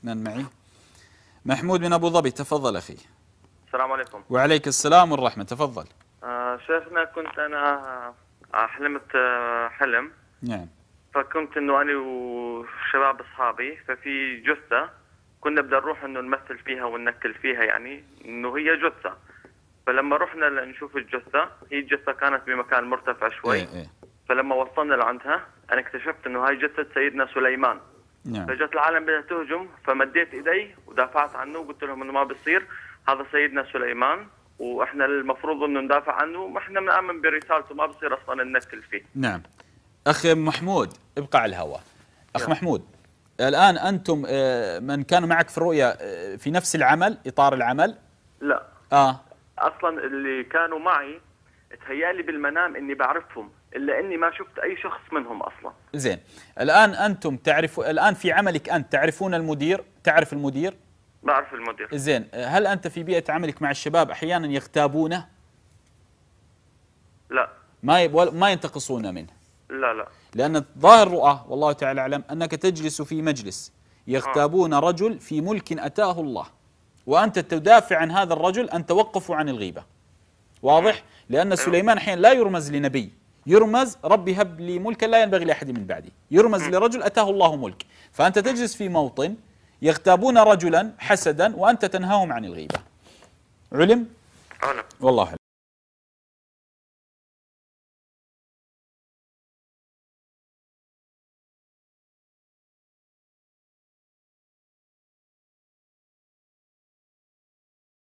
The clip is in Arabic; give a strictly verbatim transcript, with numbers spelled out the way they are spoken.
اثنان معي. محمود من أبو ظبي، تفضل أخي. السلام عليكم. وعليك السلام والرحمة، تفضل. آه شيخنا، كنت أنا حلمت آه حلم. نعم. فكنت إنه أنا وشباب أصحابي ففي جثة كنا بدنا نروح إنه نمثل فيها وننكل فيها، يعني إنه هي جثة. فلما رحنا لنشوف الجثة، هي الجثة كانت بمكان مرتفع شوي. إيه إيه. فلما وصلنا لعندها أنا اكتشفت إنه هاي جثة سيدنا سليمان. نعم. فجت العالم بدها تهجم، فمديت إيدي ودافعت عنه وقلت لهم إنه ما بصير، هذا سيدنا سليمان واحنا المفروض انه ندافع عنه، واحنا بنآمن برسالته، ما بصير اصلا ننكل فيه. نعم. اخ محمود ابقى على الهواء. اخ نعم. محمود، الان انتم من كانوا معك في الرؤيا في نفس العمل، اطار العمل؟ لا. اه اصلا اللي كانوا معي تهيالي بالمنام اني بعرفهم، الا اني ما شفت اي شخص منهم اصلا. زين، الان انتم تعرفوا، الان في عملك انت تعرفون المدير؟ تعرف المدير؟ بعرف المدير. زين، هل أنت في بيئة عملك مع الشباب أحيانا يغتابونه؟ لا. ما ما ينتقصون منه؟ لا لا. لأن ظاهر الرؤى والله تعالى أعلم أنك تجلس في مجلس يغتابون رجل في ملك أتاه الله، وأنت تدافع عن هذا الرجل أن توقفوا عن الغيبة. واضح؟ لأن سليمان أحيانا لا يرمز لنبي، يرمز ربي هب لي ملكا لا ينبغي لأحد من بعدي، يرمز لرجل أتاه الله ملك. فأنت تجلس في موطن يغتابون رجلا حسدا وأنت تنهاهم عن الغيبة. علم؟ علم. والله.